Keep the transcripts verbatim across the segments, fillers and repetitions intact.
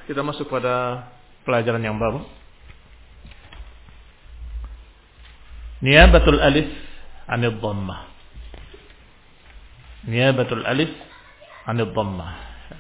kita masuk pada pelajaran yang baru. Niyabatul alif anil dhammah. Niyabatul alif anil dhammah.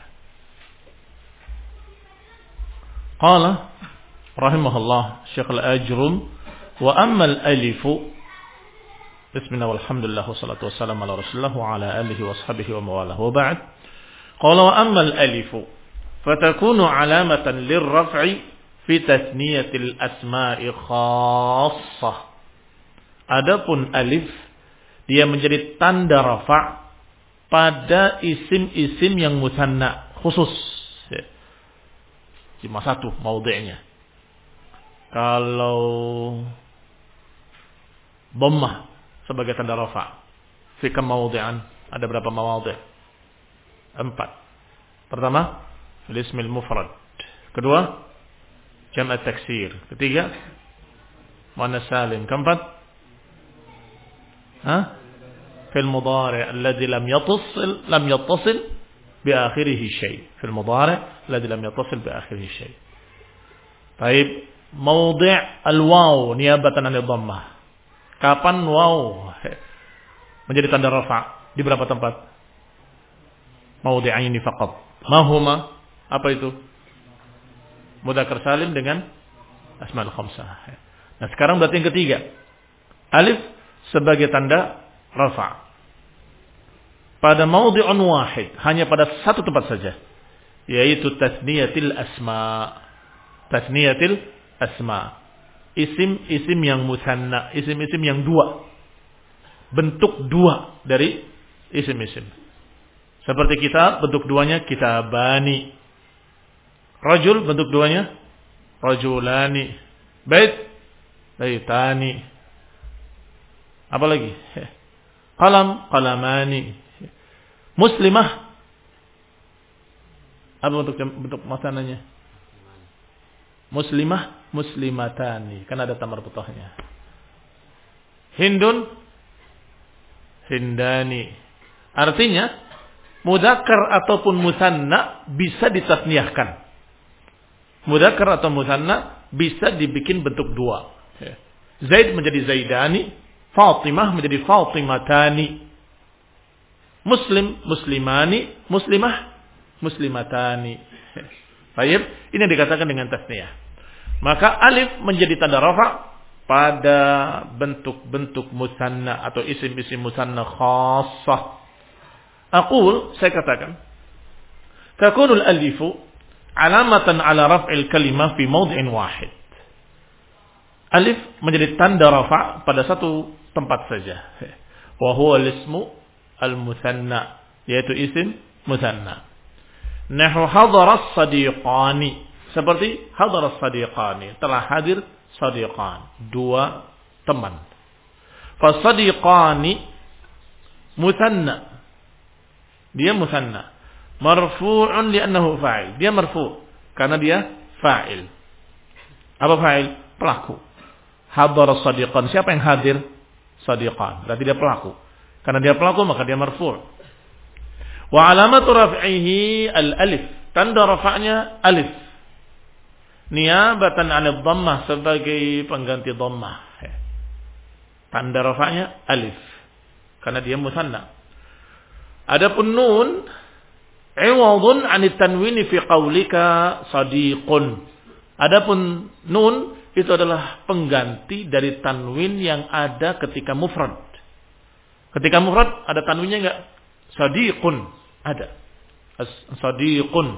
Qala rahimahullah Syekh Al-Ajrum wa amma al-alifu bismillah walhamdulillah wassalatu wassalamu ala rasulillah wa ala alihi wa ashabihi wa mawalah wa ba'd. Qala wa amma al-alifu fatakunu alamatan lirraf'i fi tasniyatil asma'i khassah. Adapun alif dia menjadi tanda rafa' pada isim-isim yang musanna khusus. Cuma satu maudhi'nya. Kalau dhammah sebagai tanda rafa', fi kam maudhi'an? Ada berapa maudhi'? Empat. Pertama, al-ismil mufrad. Kedua, jam' at-taksir. Ketiga, muannas salim. Keempat, ha? Fil mudhari' alladhi lam yattasil lam yattasil bi akhirih syai'. Fil mudhari' alladhi lam yattasil bi akhirih syai'. Baik, maudhi' al-waw niyabatan 'anil dhammah. Kapan waw menjadi tanda rafa'? Di berapa tempat? Maudhi'aini faqat. Ma huma? Apa itu? Mudzakkar salim dengan asmaul khamsah. Nah, sekarang berarti yang ketiga. Alif sebagai tanda rafa' pada maudhi'un wahid, hanya pada satu tempat saja, yaitu tasniyatil asma. Tasniyatil asma. Isim-isim yang musanna, isim-isim yang dua. Bentuk dua dari isim-isim. Seperti kitab, bentuk duanya kitabani. Rajul, bentuk duanya rajulani. Bait, baitani. Apa lagi? Qalam, qalamani. Muslimah. Apa bentuk bentuk masananya? Muslimah, muslimatani. Kan ada tamar putahnya. Hindun, hindani. Artinya, mudzakkar ataupun musanna bisa ditasniyahkan. Mudzakkar atau musanna bisa dibikin bentuk dua. Zaid menjadi zaidani. Fatimah menjadi Fatimatani. Muslim, muslimani. Muslimah, muslimatani. Baik, ini yang dikatakan dengan tasniyah. Maka alif menjadi tanda rafa' pada bentuk-bentuk musanna atau isim-isim musanna khassah. Aqul, saya katakan, takunul alifu alamatan ala raf'il kalimah fi mawdi'in wahid. Alif menjadi tanda rafa' pada satu tempat saja. Wa huwa al-ismu al-musanna, yaitu isim musanna. Nahu hadara as-sadiqani, seperti hadara as-sadiqani, telah hadir sadiqan, dua teman. Fa-sadiqani musanna. Dia musanna. Marfu'un li'annahu fa'il. Dia marfu' karena dia fa'il. Apa fa'il? Pelaku. Hadara as-sadiqan. Siapa yang hadir? Sadiqan. Berarti dia pelaku. Karena dia pelaku maka dia marfu'. Wa alamatu raf'ihi al-alif. Tanda rafa'nya alif. Niyabatan 'anil dhammah, sebagai pengganti dhammah. Tanda rafa'nya alif. Karena dia musanna. Adapun nun, iwadun 'anit tanwini fi qaulika sadiqun. Adapun nun itu adalah pengganti dari tanwin yang ada ketika mufrad. Ketika mufrad ada tanwinnya enggak? Sadiqun, ada. Sadiqun.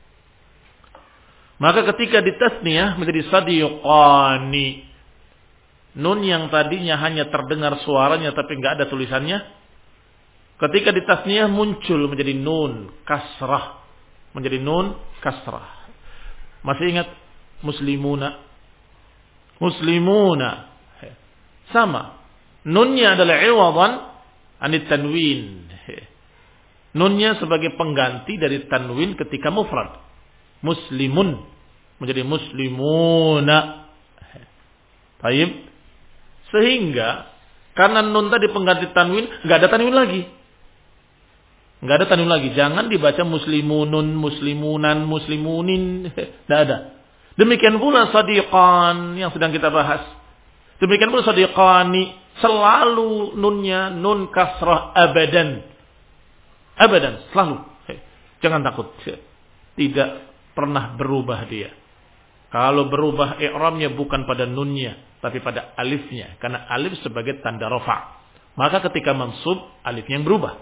Maka ketika ditasniyah menjadi sadiqani. Nun yang tadinya hanya terdengar suaranya tapi enggak ada tulisannya, ketika ditasniyah muncul menjadi nun kasrah. Menjadi nun kasrah. Masih ingat muslimuna? Muslimuna. Sama. Nunnya adalah iwadan anit tanwin. Nunnya sebagai pengganti dari tanwin ketika mufrad. Muslimun menjadi muslimuna. Baik. Sehingga karena nun tadi pengganti tanwin, enggak ada tanwin lagi. Enggak ada tanwin lagi. Jangan dibaca muslimunun, muslimunan, muslimunin. Enggak ada. Demikian pula sadiqan yang sedang kita bahas. Demikian pula sadiqani. Selalu nunnya nun kasrah abadan. Abadan. Selalu. Jangan takut. Tidak pernah berubah dia. Kalau berubah i'ramnya bukan pada nunnya, tapi pada alifnya. Karena alif sebagai tanda rafa'. Maka ketika mansub, alifnya yang berubah.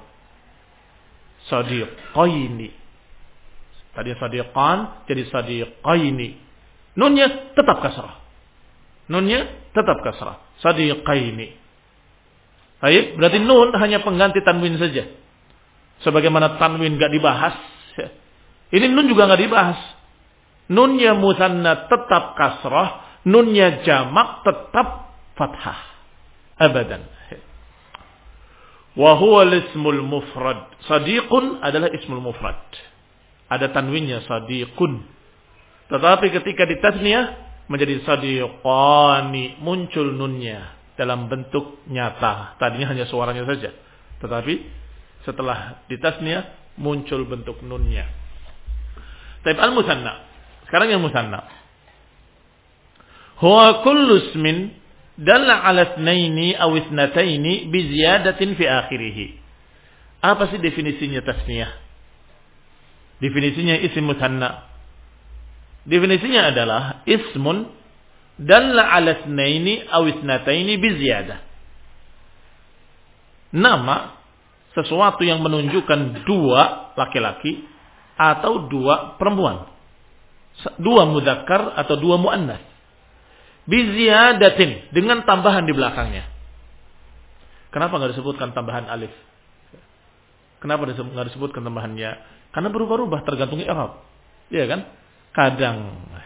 Sadiqaini. Tadi sadiqan, jadi sadiqaini. Nunnya tetap kasrah. Nunnya tetap kasrah. Sadiqaini. Baik, berarti nun hanya pengganti tanwin saja. Sebagaimana tanwin gak dibahas. Ini nun juga gak dibahas. Nunnya musanna tetap kasrah. Nunnya jamak tetap fathah. Abadan. Wa huwa ismul mufrad. Sadiqun adalah ismul mufrad. Ada tanwinnya sadiqun. Tetapi ketika ditasniyah menjadi sadiqani, muncul nunnya dalam bentuk nyata. Tadinya hanya suaranya saja. Tetapi setelah ditasniyah muncul bentuk nunnya. Tapi al-musanna. Sekarang yang musanna. Huwa kullu ismin dalla ala itsnaini aw itsnataini bi ziyadatin fi akhirih. Apa sih definisinya tasniyah? Definisinya isim musanna. Definisinya adalah ismun dalla ala itsnaini aw itsnataini bi ziyadah. Nama sesuatu yang menunjukkan dua laki-laki atau dua perempuan. Dua mudzakkar atau dua muannas. Biziyadatin, dengan tambahan di belakangnya. Kenapa enggak disebutkan tambahan alif? Kenapa enggak disebutkan tambahannya? Karena berubah-ubah tergantung i'rab. Iya kan? Kadang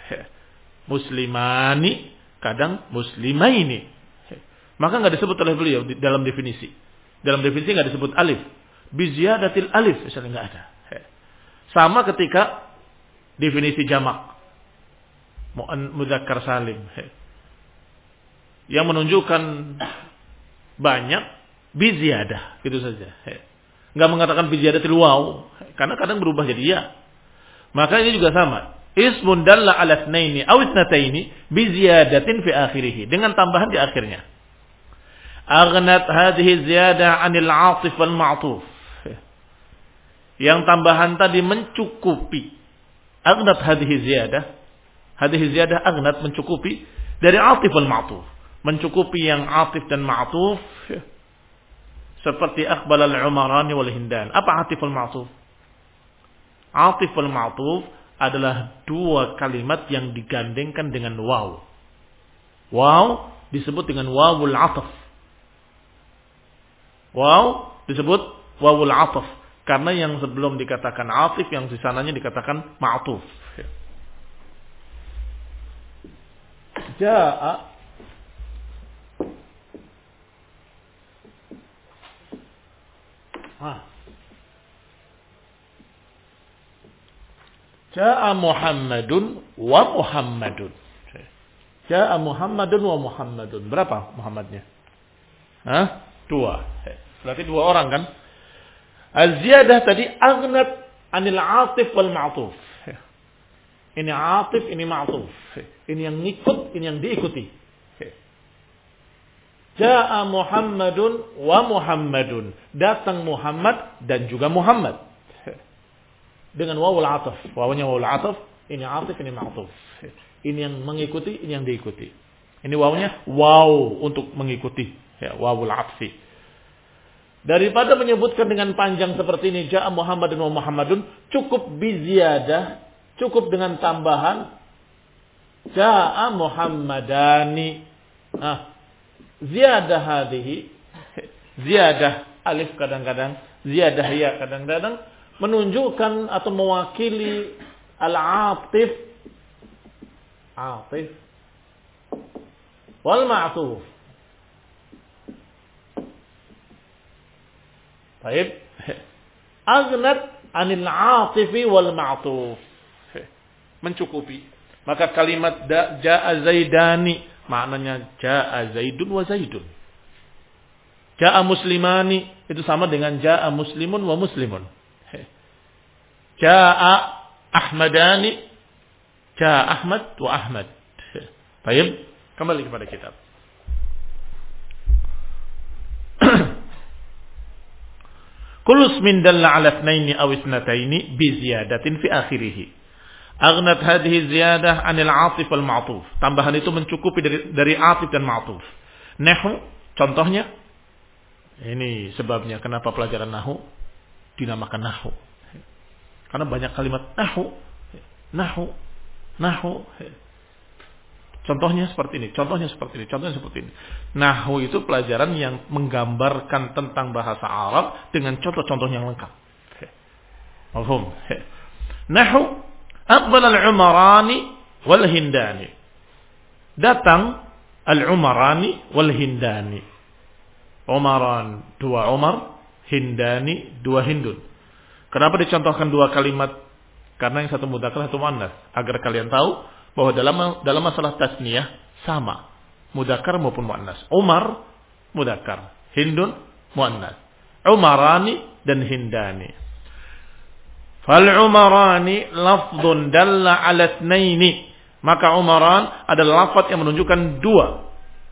muslimani, kadang muslimaini. Maka enggak disebut oleh beliau di dalam definisi. Dalam definisi enggak disebut alif. Biziyadatil alif, misalnya enggak ada. Sama ketika definisi jamak. Mudzakkar salim. Yang menunjukkan banyak biziyadah, gitu saja. Enggak mengatakan biziyadatil waw, karena kadang berubah jadi ya. Maka ini juga sama. Ismun dalla ala itsnaini aw itsnataini biziyadatin fi akhirih, dengan tambahan di akhirnya. Aghnat hadhihi ziyadah 'anil 'atif wal ma'tuf. Yang tambahan tadi mencukupi. Aghnat hadhihi ziyadah, hadhihi ziyadah aghnat mencukupi dari 'atif wal ma'tuf. Mencukupi yang atif dan ma'tuf, seperti aqbal al-umarani wal hindan. Apa atif wal ma'tuf? Atif wal ma'tuf adalah dua kalimat yang digandengkan dengan waw. Waw disebut dengan wawul ataf. Waw disebut wawul ataf karena yang sebelum dikatakan atif, yang di sananya dikatakan ma'tuf. Jaa Ah. Jaa Muhammadun wa Muhammadun. Jaa Muhammadun wa Muhammadun. Berapa Muhammadnya? Hah? Dua. Berarti dua orang kan? Az-ziyadah tadi aghnat anil atif wal ma'tuf. Ini atif, ini ma'tuf. Ini yang ngikut, ini yang diikuti. Jaa Muhammadun wa Muhammadun. Datang Muhammad dan juga Muhammad. Dengan wawul ataf. Wawunya wawul ataf. Ini atif, ini ma'tuf. Ini yang mengikuti, ini yang diikuti. Ini wawunya waw untuk mengikuti. Ya, wawul atfi. Daripada menyebutkan dengan panjang seperti ini. Jaa Muhammadun wa Muhammadun. Cukup biziyadah. Cukup dengan tambahan. Jaa Muhammadani. Nah. Ziyadah hadhihi, ziyadah alif kadang-kadang, ziyadah ya kadang-kadang menunjukkan atau mewakili al-atif, atif wal ma'tuf. Baik, aghnat anil atifi wal ma'tuf, mencukupi. Maka kalimat da, jaa zaidani maknanya jaa zaidun wa zaidun. Jaa muslimani itu sama dengan jaa muslimun wa muslimun. Ja'a Ahmadani, Ja'a Ahmad wa Ahmad. Baik, kembali kepada kitab. Kullu ismin dalla 'ala itsnaini aw itsnataini bi ziyadatin fi akhirih. Aghnat hadhihi ziyadah 'anil 'atif wal ma'tuf. Tambahan itu mencukupi dari dari 'atif dan ma'tuf. Nahwu contohnya, ini sebabnya kenapa pelajaran nahwu dinamakan nahwu. Karena banyak kalimat nahwu, nahwu, nahwu. Contohnya seperti ini, contohnya seperti ini, contohnya seperti ini. Nahwu itu pelajaran yang menggambarkan tentang bahasa Arab dengan contoh-contoh yang lengkap. Paham? Nahwu aqbal al-Umarani wal Hindani. Datang al-Umarani wal Hindani. Umaran dua Umar, Hindani dua Hindun. Kenapa dicontohkan dua kalimat? Karena yang satu mudzakkar, satu muannas, agar kalian tahu bahwa dalam dalam masalah tasniyah sama, mudzakkar maupun muannas. Umar mudzakkar, Hindun muannas. Umarani dan Hindani. Fal Umarani lafdhun dalla 'ala itsnaini. Maka Umaran adalah lafaz yang menunjukkan dua.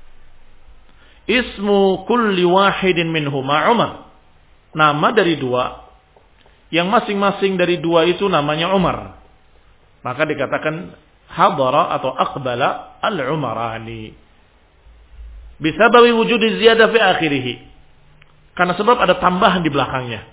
Ismu kulli wahidin minhuma Umar. Nama dari dua, yang masing-masing dari dua itu namanya Umar. Maka dikatakan hadara atau aqbala al-Umarani. Bisababi wujudi ziyadah fi akhirih. Karena sebab ada tambahan di belakangnya.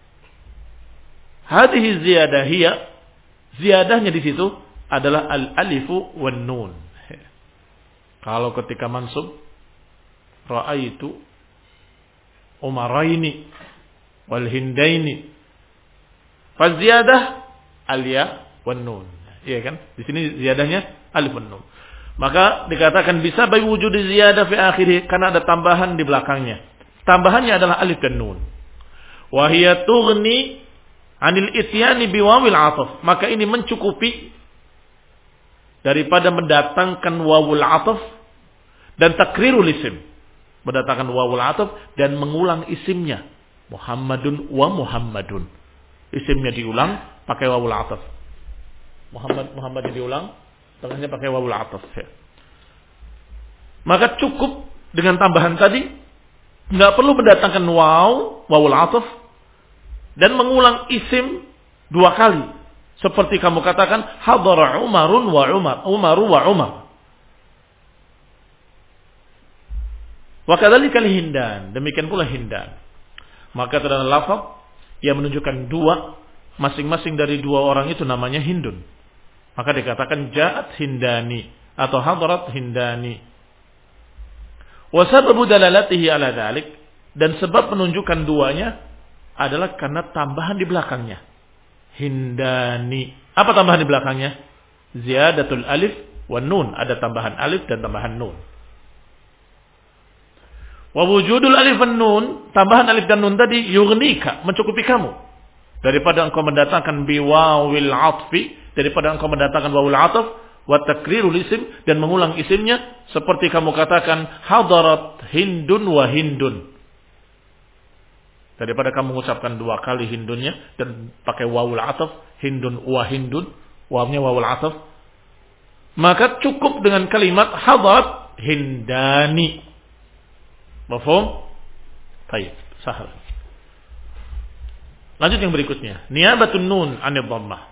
Hadhihi ziyadah hiya, ziyadahnya di situ adalah al-alifu wan nun. Kalau ketika mansub ra'aitu Umaraini wal Hindaini, fa ziyadah al-ya wan nun. Iya kan? Di sini ziyadahnya alif wan nun. Maka dikatakan bisa bagi wujud ziyadah fi akhirih karena ada tambahan di belakangnya. Tambahannya adalah alif dan nun. Wa hiya tughni 'anil ityani bi wawil 'athaf. Maka ini mencukupi daripada mendatangkan wawul 'athaf dan takrirul isim. Mendatangkan wawul 'athaf dan mengulang isimnya. Muhammadun wa Muhammadun. Isimnya diulang pakai wawul 'athaf. Muhammad Muhammad diulang, tengahnya pakai wawul 'athaf. Maka cukup dengan tambahan tadi, enggak perlu mendatangkan waw, wawul 'athaf dan mengulang isim dua kali. Seperti kamu katakan hadara Umarun wa Umar, Umaru wa Umar. Wa kadzalika Hindan, demikian pula Hindan. Maka terdapat lafaz yang menunjukkan dua, masing-masing dari dua orang itu namanya Hindun. Maka dikatakan ja'at Hindani atau hadarat Hindani. Wa sababu dalalatihi ala dzalik, dan sebab menunjukkan duanya adalah karena tambahan di belakangnya. Hindani. Apa tambahan di belakangnya? Ziyadatul alif wan nun, ada tambahan alif dan tambahan nun. Wa wujudul alif wan nun, tambahan alif dan nun tadi yughnika, mencukupi kamu daripada engkau mendatangkan biwawil 'athfi, daripada engkau mendatangkan wawul 'athaf wa takrirul isim dan mengulang isimnya seperti kamu katakan hadarat Hindun wa Hindun. Daripada kamu mengucapkan dua kali Hindunnya dan pakai wawul 'athaf, Hindun wa Hindun, wawnya wawul 'athaf, maka cukup dengan kalimat hadarat Hindani. Mafhum? Baik, sahal. Lanjut yang berikutnya, niyabatun nun 'anil dhammah.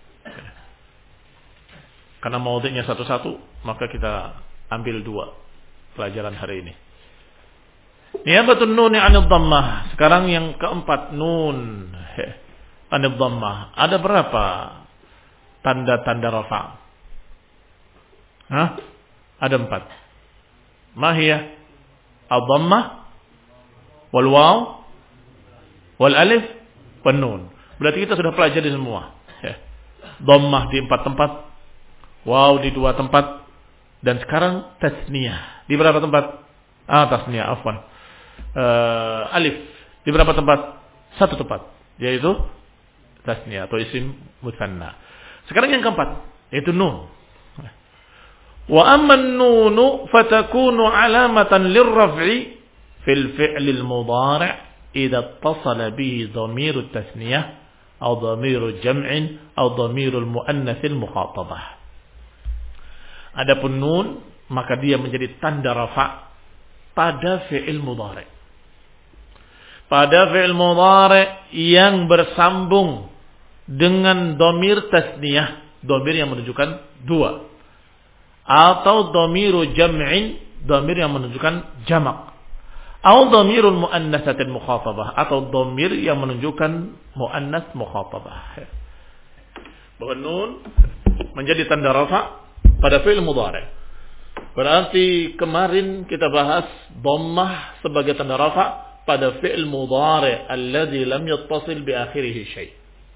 Karena maudhi'nya satu-satu, maka kita ambil dua pelajaran hari ini. Niyabatun nun 'anil dhammah. Sekarang yang keempat, nun 'anil dhammah. Ada berapa tanda-tanda rafa'? Hah? Ada empat. Mahiyah ad-dhammah wal waw wal alif wan nun. Berarti kita sudah pelajari semua. Dhammah di empat tempat, waw di dua tempat, dan sekarang tasniyah di berapa tempat? Ah, tasniyah, afwan. Uh, alif di berapa tempat? Satu tempat, yaitu tasniyah atau isim mutsanna. Sekarang yang keempat, yaitu nun. Wa amman nunu fatakunu alamatan lirraf'i fil fi'lil mudhari' idza ittasala bihi dhamirut tasniyah atau dhamiru jam'in atau dhamirul muannatsil mukhatabah. Adapun nun maka dia menjadi tanda rafa pada fi'il mudhari. Pada fi'il mudhari yang bersambung dengan dhamir tasniyah, dhamir yang menunjukkan dua, atau dhamiru jam'in, dhamir yang menunjukkan jamak, atau dhamirul muannatsatil mukhatabah, atau dhamir yang menunjukkan muannats mukhatabah. Bahwa nun menjadi tanda rafa pada fi'il mudhari. Berarti kemarin kita bahas dhammah sebagai tanda rafa pada fi'il mudhari alladzi lam yattasil bi akhirih syai'.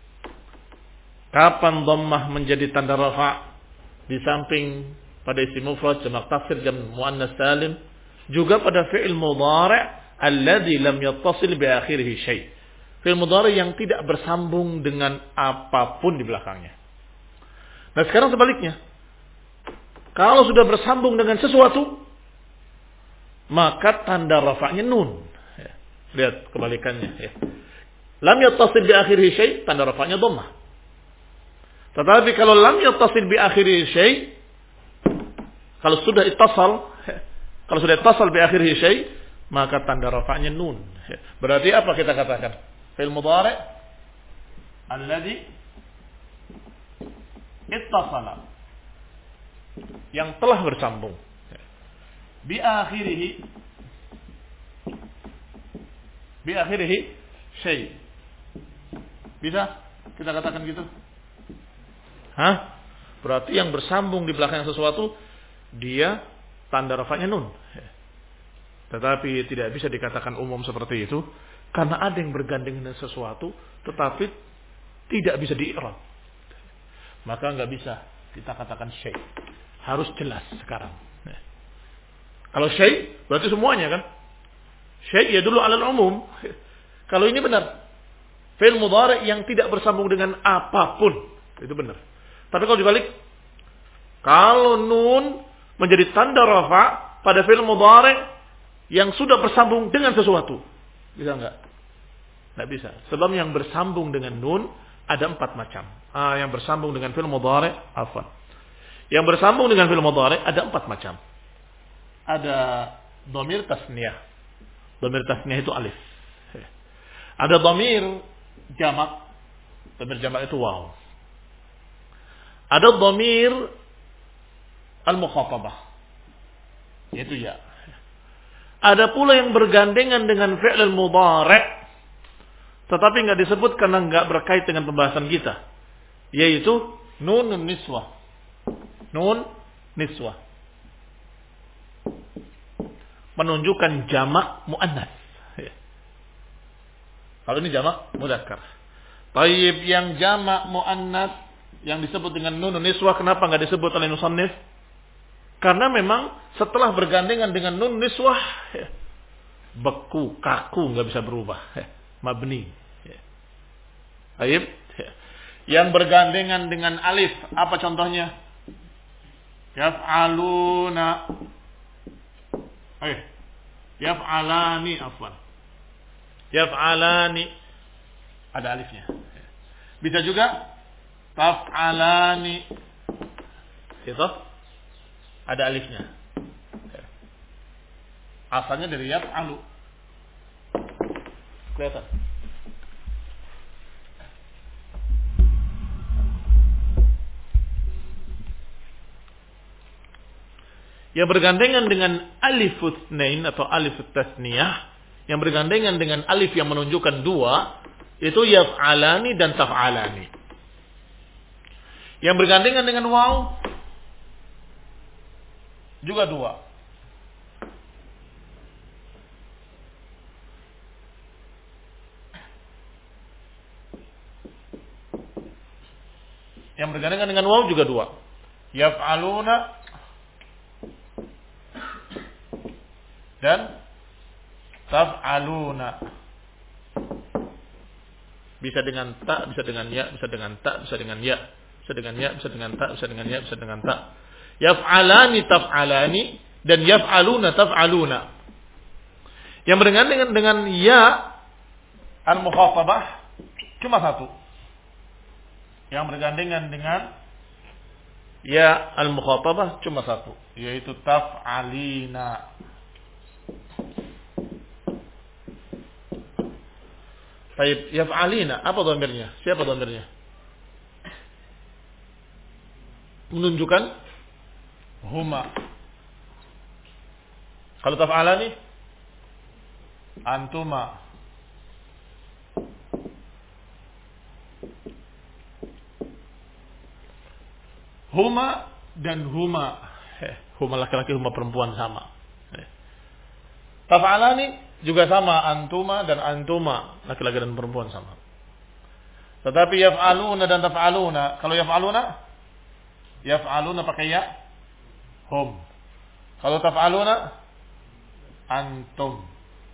Kapan dhammah menjadi tanda rafa? Di samping pada isim mufrad, jamak taksir, jam muannas salim, juga pada fi'il mudhari alladzi lam yattasil bi akhirih syai'. Fi'il mudhari yang tidak bersambung dengan apapun di belakangnya. Nah, sekarang sebaliknya. Kalau sudah bersambung dengan sesuatu, maka tanda rafa'nya nun. Ya, lihat kebalikannya. Ya. Lam yattasil bi akhirih syai', tanda rafa'nya dhammah. Tetapi kalau lam yattasil bi akhirih syai', kalau sudah ittasal, kalau sudah ittasal bi akhirih syai', maka tanda rafa'nya nun. Ya. Berarti apa kita katakan? Fi'il mudhari alladzi ittasala, yang telah bersambung, bi akhirih, bi akhirih syai'. Bisa kita katakan gitu? Hah? Berarti yang bersambung di belakang sesuatu, dia tanda rafa'nya nun. Tetapi tidak bisa dikatakan umum seperti itu, karena ada yang bergandengan dengan sesuatu, tetapi tidak bisa di-i'rab. Maka nggak bisa kita katakan syai'. Harus jelas sekarang. Kalau syai' berarti semuanya kan? Syai' ya dulu alal umum. Kalau ini benar. Fi'il mudhari yang tidak bersambung dengan apapun. Itu benar. Tapi kalau dibalik, kalau nun menjadi tanda rafa pada fi'il mudhari yang sudah bersambung dengan sesuatu, bisa enggak? Enggak bisa. Sebab yang bersambung dengan nun ada empat macam. Ah, yang bersambung dengan fi'il mudhari, afwan. Yang bersambung dengan fi'il mudhari ada empat macam. Ada dhamir tasniyah. Dhamir tasniyah itu alif. Ada dhamir jamak. Dhamir jamak itu waw. Ada dhamir al-mukhatabah, yaitu ya. Ada pula yang bergandengan dengan fi'il mudhari, tetapi enggak disebut karena enggak berkait dengan pembahasan kita, yaitu nun niswah. Nun niswah menunjukkan jamak muannats. Kalau ini jamak mudzakkar. Tayyib, yang jamak muannats yang disebut dengan nun niswah, kenapa enggak disebut oleh musannif? Karena memang setelah bergandengan dengan nun niswah, beku, kaku, enggak bisa berubah. Mabni. Tayyib. Yang bergandengan dengan alif, apa contohnya? Yaf'aluna. Eh, yaf'alani afwan. Yaf'alani ada alifnya. Bisa juga taf'alani. Itu ada alifnya. Asalnya dari yaf'alu. Kelihatan? Yang bergandengan dengan alif tsnain atau alif tasniyah, yang bergandengan dengan alif yang menunjukkan dua, itu yaf'alani dan taf'alani. Yang bergandengan dengan waw juga dua. Yang bergandengan dengan waw juga dua. Yaf'aluna dan taf'aluna. Bisa dengan ta, bisa dengan ya, bisa dengan ta, bisa dengan ya, bisa dengan ya, bisa dengan ta, bisa dengan ya, bisa dengan ta. Yaf'alani taf'alani dan yaf'aluna taf'aluna. Yang bergandengan dengan ya al-mukhatabah cuma satu, yang bergandengan dengan ya al-mukhatabah cuma satu, yaitu taf'alina. Baik, yaf'alina, apa dhamirnya? Siapa dhamirnya? Menunjukkan huma. Kalau taf'alani antuma. Huma dan huma. Eh, huma laki-laki, huma perempuan sama. Eh. Taf'alani juga sama, antuma dan antuma, laki-laki dan perempuan sama. Tetapi yaf'aluna dan taf'aluna, kalau yaf'aluna yaf'aluna pakai ya, hum. Kalau taf'aluna antum.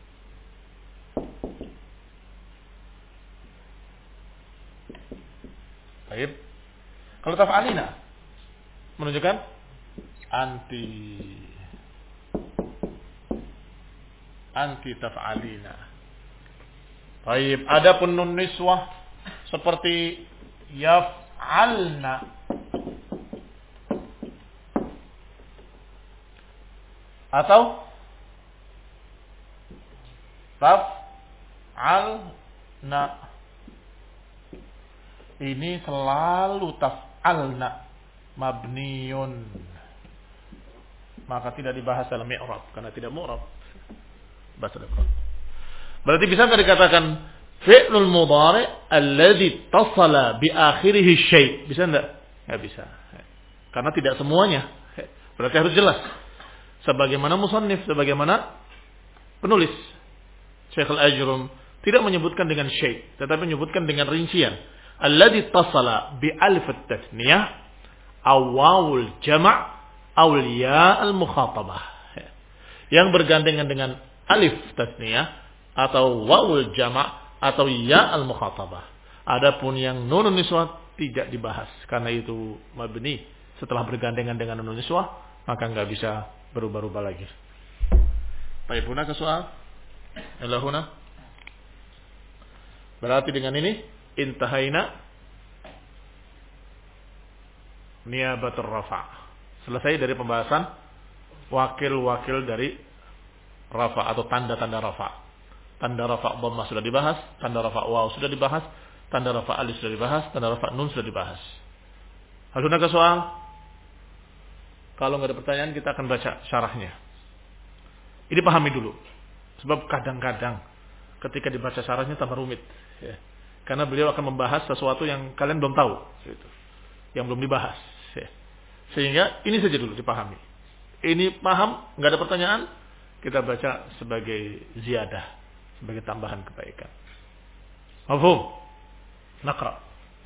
Baik. Kalau taf'alina menunjukkan anti. Anti taf'alina. Baik, adapun nun niswah seperti yaf'alna. Atau taf'alna. Ini selalu taf'alna mabniyun, maka tidak dibahas dalam i'rab karena tidak mu'rab bahasa Arab. Berarti bisa enggak dikatakan fi'lul mudhari' alladhi tasala bi akhirih syai'? Bisa enggak? Enggak bisa. Karena tidak semuanya. Berarti harus jelas. Sebagaimana musannif, sebagaimana penulis Syekh Al-Ajrum tidak menyebutkan dengan syai', tetapi menyebutkan dengan rincian. Alladhi tasala bi alif at-tathniyah awawul jama' awul ya al-mukhatabah, yang bergandengan dengan alif tasniyah atau wawul jama' atau ya al-mukhatabah. Adapun yang nun niswah tidak dibahas karena itu mabni. Setelah bergandengan dengan nun niswah maka enggak bisa berubah-ubah lagi. Baik, huna ke soal? Ilahuna. Berarti dengan ini intahaina niyabatul rafa'. Selesai dari pembahasan wakil-wakil dari rafa' atau tanda-tanda rafa'. Tanda rafa' dhammah sudah dibahas, tanda rafa' waw sudah dibahas, tanda rafa' alif sudah dibahas, tanda rafa' nun sudah dibahas. Hal ada soal? Kalau enggak ada pertanyaan kita akan baca syarahnya. Ini pahami dulu. Sebab kadang-kadang ketika dibaca syarahnya tambah rumit, ya. Karena beliau akan membahas sesuatu yang kalian belum tahu, gitu. Yang belum dibahas. Sehingga ini saja dulu dipahami. Ini paham, nggak ada pertanyaan, kita baca sebagai ziyadah, sebagai tambahan kebaikan. Mafhum? Naqra.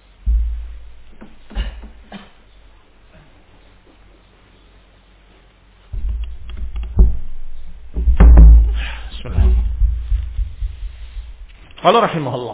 Bismillah. Qala rahimahullah.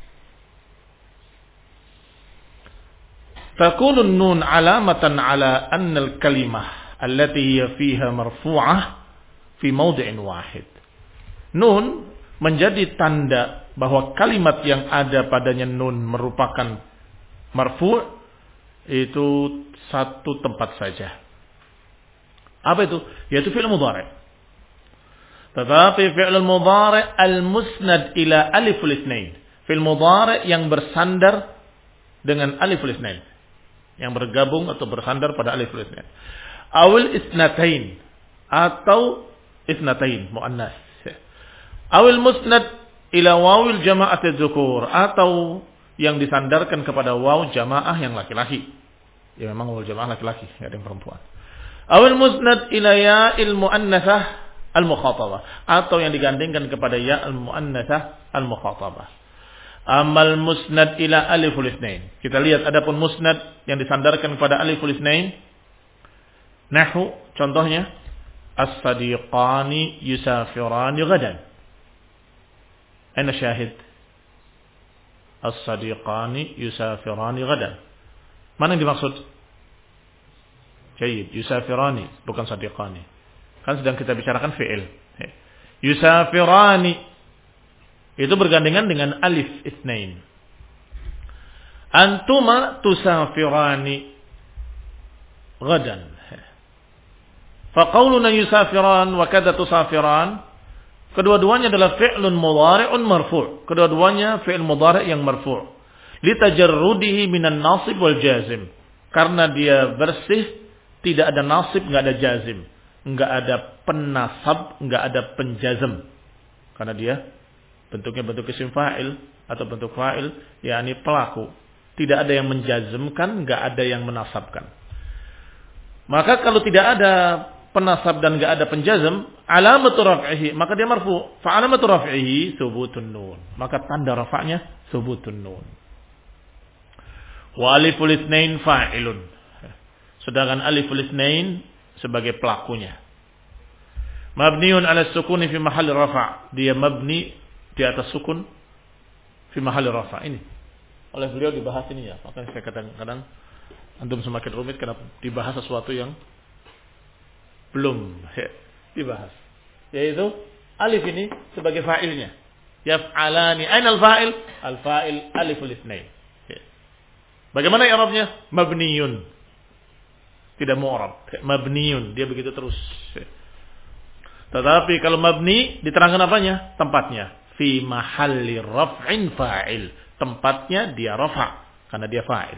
تكون النون علامة على أن الكلمة التي هي فيها مرفوعة في موضع واحد. Nun menjadi tanda bahwa kalimat yang ada padanya nun merupakan marfu' itu satu tempat saja. Apa itu? Yaitu fi'il mudhari'. Tetapi fi'il mudhari' al-musnad ila aliful itsnain. Fi'il mudhari' yang bersandar dengan aliful itsnain, yang bergabung atau bersandar pada alif itsnain. Awil isnatain atau isnatain muannas. Awil musnad ila wawil jama'at adz-dzukur atau yang disandarkan kepada waw jamaah yang laki-laki. Ya memang waw jamaah laki-laki, enggak ada yang perempuan. Awil musnad ila ya'il muannatsah al-mukhatabah atau yang digandengkan kepada ya al-muannatsah al-mukhatabah. Amal musnad ila aliful itsnain. Kita lihat adapun musnad yang disandarkan kepada aliful itsnain. Nahwu contohnya as-sadiqani yusafirani ghadan. Aina syahid? As-sadiqani yusafirani ghadan. Mana yang dimaksud? Jayyid, yusafirani bukan sadiqani. Kan sedang kita bicarakan fi'il. Yusafirani itu bergandengan dengan alif itsnain. Antuma tusafirani ghadan. Fa qauluna yusafiran wa kadza tusafiran, kedua-duanya adalah fi'lun mudhari'un marfu'. Kedua-duanya fi'il mudhari' yang marfu'. Litajarrudihi minan nasib wal jazim. Karena dia bersih, tidak ada nasib, enggak ada jazim. Enggak ada penasab, enggak ada penjazm. Karena dia bentuknya bentuk isim fa'il atau bentuk fa'il, yakni pelaku. Tidak ada yang menjazmkan, enggak ada yang menasabkan. Maka kalau tidak ada penasab dan enggak ada penjazm, alamatu raf'ihi, maka dia marfu. Fa alamatu raf'ihi thubutun nun. Maka tanda rafa'nya thubutun nun. Wa aliful itsnain fa'ilun. Sedangkan aliful itsnain sebagai pelakunya. Mabniun 'ala sukuni fi mahalli rafa'. Dia mabni di atas sukun fi mahalli rafa'. Ini oleh beliau dibahas ini ya. Maka saya kadang-kadang antum semakin rumit karena dibahas sesuatu yang belum dibahas. Yaitu alif ini sebagai fa'ilnya. Yaf'alani. Aina al-fa'il? Al-fa'il aliful itsnain. Bagaimana i'rabnya? Mabniyun. Tidak mu'rab. Mabniyun. Dia begitu terus. Tetapi kalau mabni diterangkan apanya? Tempatnya. Fi mahalli raf'in fa'il. Tempatnya dia rafa' karena dia fa'il.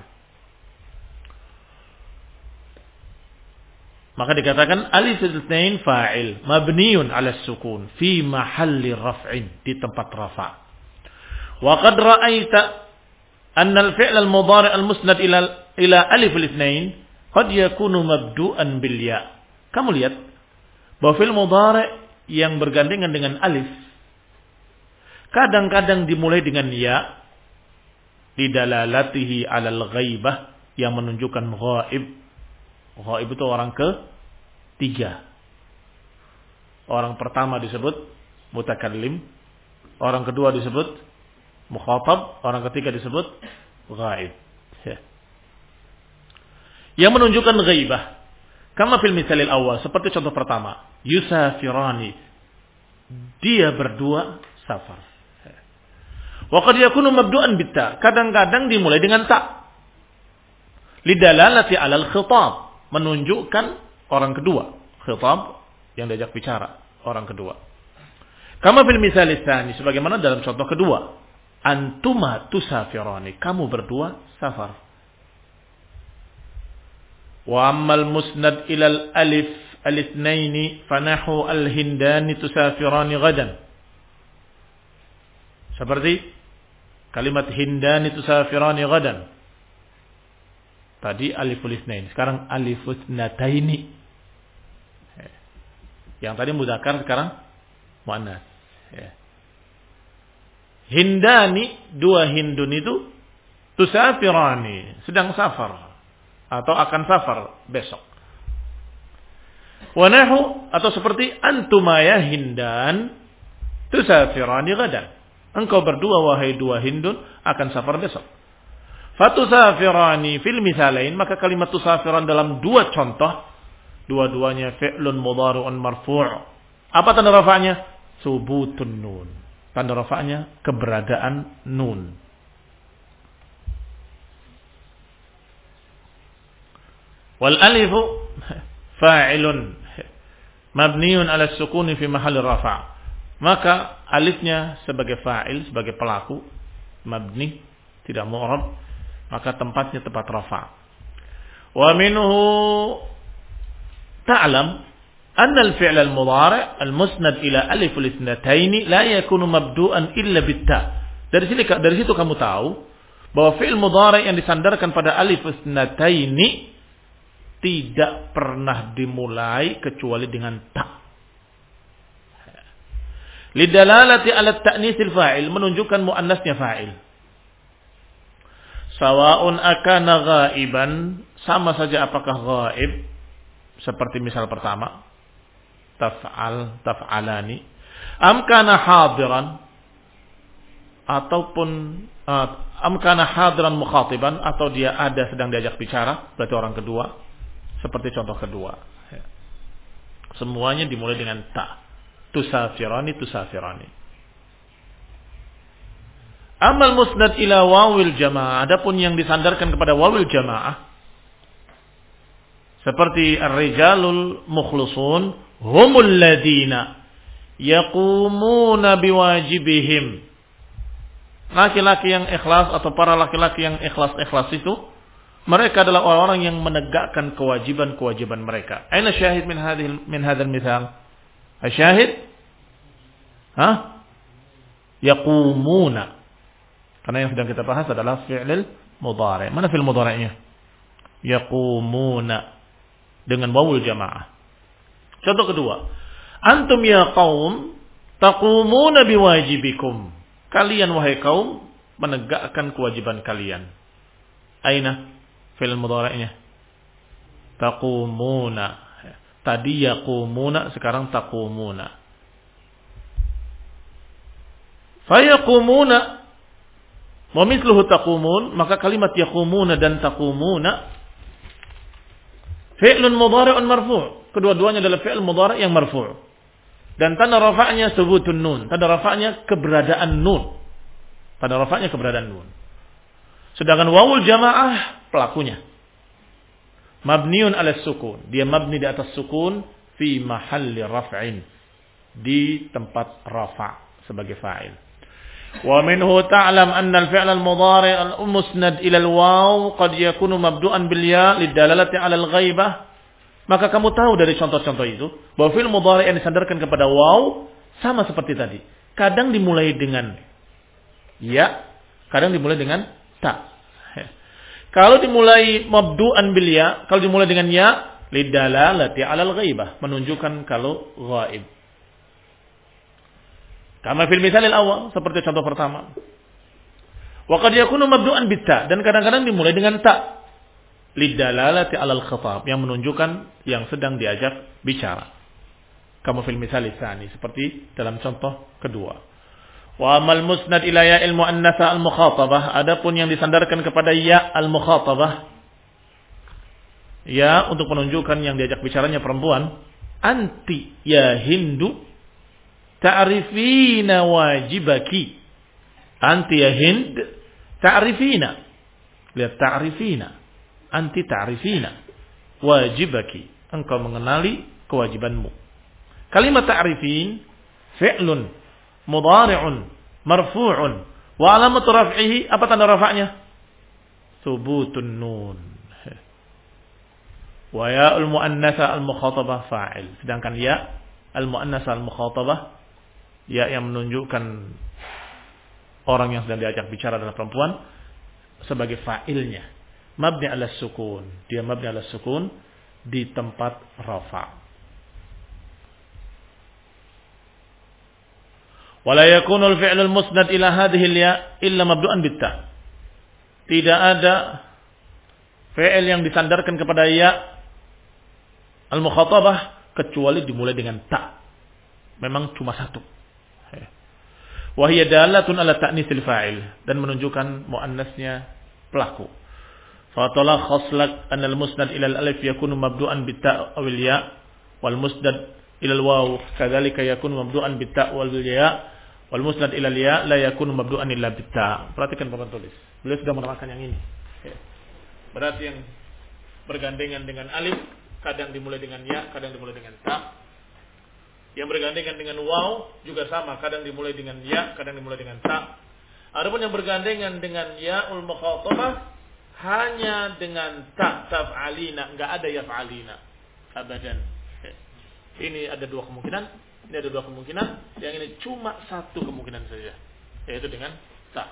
Maka dikatakan alif itsnain fa'il mabniun 'ala sukun fi mahalli raf'in, di tempat rafa'. Wa qad ra'aita anna al-fi'l al-mudhari' al-musnad ila ila alif itsnain qad yakunu mabdu'an bil ya. Kamu lihat bahwa fi'il mudhari' yang bergandengan dengan alif kadang-kadang dimulai dengan ya lidalalatihi 'ala al-ghaibah, yang menunjukkan ghaib. Ghaib itu orang ketiga. Orang pertama disebut mutakallim, orang kedua disebut mukhatab, orang ketiga disebut ghaib. Ya. Yang menunjukkan ghaibah. Kama fil misalil awal, seperti contoh pertama, yusafirani. Dia berdua safar. Ya. Wa qad yakunu mabdu'an bitta. Kadang-kadang dimulai dengan ta. Lidalalati 'alal khitab, menunjukkan orang kedua. Khitab yang diajak bicara, orang kedua. Kama fil misal tsani, sebagaimana dalam contoh kedua. Antuma tusafirani, kamu berdua safar. Wa ammal musnad ilal alif al-itsnaini fanahu al-hindani tusafirani ghadan. Seperti kalimat hindani tusafirani ghadan. Tadi aliful itsnain, sekarang alifus nataini. Yang tadi mudzakkar, sekarang muannas. Hindani, dua hindun itu tusafirani, sedang safar atau akan safar besok. Wa nahu, atau seperti antuma ya hindan tusafirani gadan. Engkau berdua wahai dua hindun akan safar besok. Fatusafirani fil misalain, maka kalimat tusafiran dalam dua contoh, dua-duanya fi'lun mudhari'un marfu'. Apa tanda rafa'nya? Subutun nun. Tanda rafa'nya keberadaan nun. Wal alifu fa'ilun mabniun 'ala sukuni fi mahalli rafa'. Maka alifnya sebagai fa'il, sebagai pelaku, mabni, tidak mu'rab, maka tempatnya tempat rafa'. Wa minhu ta'lam anna al-fi'l al-mudhari' al-musnad ila alif al-itsnatain la yakunu mabdu'an illa bit-ta. Dari sini dari situ kamu tahu bahwa fi'il mudhari' yang disandarkan pada alif itsnatain tidak pernah dimulai kecuali dengan ta. Lidalalati ala ta'nisil fa'il, menunjukkan muannasnya fa'il. Sawa'un akana ghaiban, sama saja apakah ghaib, seperti misal pertama, taf'al, taf'alani, am kana hadiran, ataupun uh, am kana hadiran mukhatiban, atau dia ada sedang diajak bicara, berarti orang kedua, seperti contoh kedua. Semuanya dimulai dengan ta. Tusafirani, tusafirani. Amal musnad ila wawil jamaah, adapun yang disandarkan kepada wawil jamaah seperti ar-rijalul mukhlisun humul ladina yaqumuna biwajibihim. Laki-laki yang ikhlas atau para laki-laki yang ikhlas-ikhlas itu, mereka adalah orang-orang yang menegakkan kewajiban-kewajiban mereka. Aina syahid min hadhil min hadzal mithal? Asyahid? Hah? Yaqumuna. Karena yang sedang kita bahas adalah fi'il mudhari'. Mana fi'il mudhari'nya? Yaqumuna dengan wawul jamaah. Contoh kedua, antum ya qaum taqumuna biwajibikum. Kalian wahai kaum menegakkan kewajiban kalian. Aina fi'il mudhari'nya? Taqumuna. Tadi yaqumuna, sekarang taqumuna. Fayaqumuna wa mithluhu taqumun, maka kalimat yaqumuna dan taqumuna fi'lun mudhari'un marfu'. Kedua-duanya adalah fi'il mudhari' yang marfu'. Dan tanda rafa'nya thubutun nun. Tanda rafa'nya keberadaan nun. Tanda rafa'nya keberadaan nun. Sedangkan wawul jamaah pelakunya mabniun ala sukun. Dia mabni di atas sukun fi mahalli raf'in. Di tempat rafa' sebagai fa'il. Wa minhu ta'lam anna al-fi'l al-mudhari' al-musnad ila al-waw qad yakunu mabdu'an bil ya' lidalalati 'ala al-ghaibah. Maka kamu tahu dari contoh-contoh itu bahwa fi'il mudhari' yang disandarkan kepada waw sama seperti tadi. Kadang dimulai dengan ya, kadang dimulai dengan ta. Kalau dimulai mabdu'an bil ya, kalau dimulai dengan ya, lidalalati 'ala al-ghaibah, menunjukkan kalau ghaib. Kama fil misalil awal, seperti contoh pertama. Wa qad yakunu mabdu'an bit ta, dan kadang-kadang dimulai dengan ta. Lidalalati 'alal khitab, yang menunjukkan yang sedang diajak bicara. Kama fil misalil tsani, seperti dalam contoh kedua. Wa amal musnad ila ya'il muannatsa al mukhatabah, adapun yang disandarkan kepada ya al mukhatabah, ya untuk menunjukkan yang diajak bicaranya perempuan, anti ya Hindu ta'rifina wajibaki. Anti ya Hind ta'rifina. Lihat ta'rifina. Anti ta'rifina wajibaki. Engkau mengenali kewajibanmu. Kalimat ta'rifin fi'lun mudhari'un marfu'un wa alamatu raf'ihi, apa tanda rafa'nya? Thubutun nun. Wa ya'ul muannatsa al mukhatabah fa'il. Sedangkan ya al muannatsa al mukhatabah, ya yang menunjukkan orang yang sedang diajak bicara adalah perempuan, sebagai fa'ilnya. Mabni ala sukun. Dia mabni ala sukun di tempat rafa'. Wala yakunu al-fi'lu al-musnad ila hadhihi al-ya illa mabdu'an bit-ta. Tidak ada fi'il yang disandarkan kepada ya al-mukhatabah kecuali dimulai dengan ta. Memang cuma satu. Wa hiya dalatun ala ta'nitsil fa'il, dan menunjukkan muannasnya pelaku. Fa talakhas lak anna al-musnad ila al-alif yakunu mabdu'an bit-ta' aw al-ya, wal musnad ila al-waw kadzalika yakunu mabdu'an bit-ta' wal ya, wal musnad ila al-ya la yakunu mabdu'an illa bit-ta'. Perhatikan papan tulis. Beliau sudah menerangkan yang ini. Berarti yang bergandengan dengan alif kadang dimulai dengan ya, kadang dimulai dengan ta. Yang bergandengan dengan waw juga sama, kadang dimulai dengan ya, kadang dimulai dengan ta. Adapun yang bergandengan dengan ya'ul mukhatabah hanya dengan ta, taf'alina, enggak ada yaf'alina abadan. Ini ada dua kemungkinan, ini ada dua kemungkinan, yang ini cuma satu kemungkinan saja, yaitu dengan ta.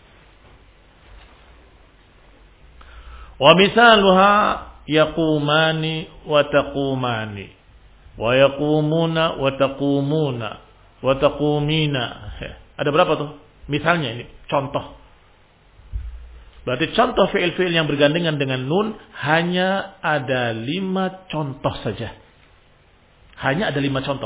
Wa misaluha yaqumani wa taqumani wa yaqumuna wa taqumuna wa taqumina. Ada berapa tuh? Misalnya ini contoh. Berarti contoh fi'il-fi'il yang bergandengan dengan nun hanya ada lima contoh saja. Hanya ada lima contoh.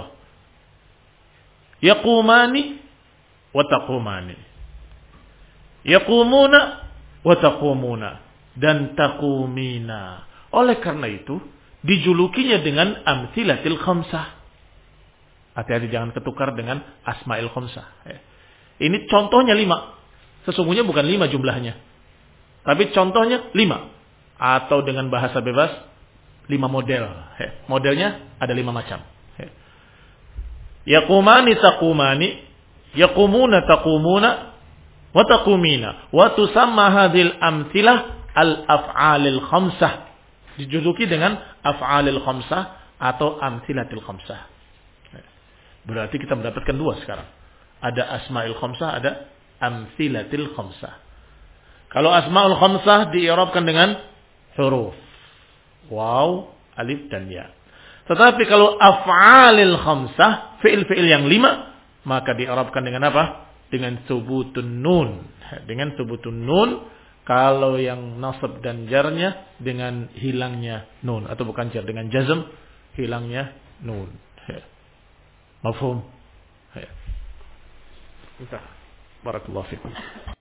Yaqumani wa taqumani. Yaqumuna wa taqumuna. Dan taqumina. Oleh karena itu, dijulukinya dengan amtsilatil khamsah. Hati-hati jangan ketukar dengan asma'il khamsah. Ini contohnya lima. Sesungguhnya bukan lima jumlahnya. Tapi contohnya lima. Atau dengan bahasa bebas, lima model. Modelnya ada lima macam. Yaqumani taqumani, yaqumuna taqumuna, wa taqumina. Wa tusamma hadhil amthilah al-af'alil khamsah. Dijuluki dengan af'alil khamsah atau amthilatil khamsah. Berarti kita mendapatkan dua sekarang. Ada asma'il khamsah, ada amthilatil khamsah. Kalau asma'ul khamsah di'irabkan dengan huruf waw, alif dan ya. Tetapi kalau af'alil khamsah, fi'il-fi'il yang lima, maka di'irabkan dengan apa? Dengan subutun nun. Dengan subutun nun, kalau yang nasab dan jarnya dengan hilangnya nun, atau bukan jar, dengan jazm hilangnya nun. Mafhum? Ya. Entah. Barakallahu fikum.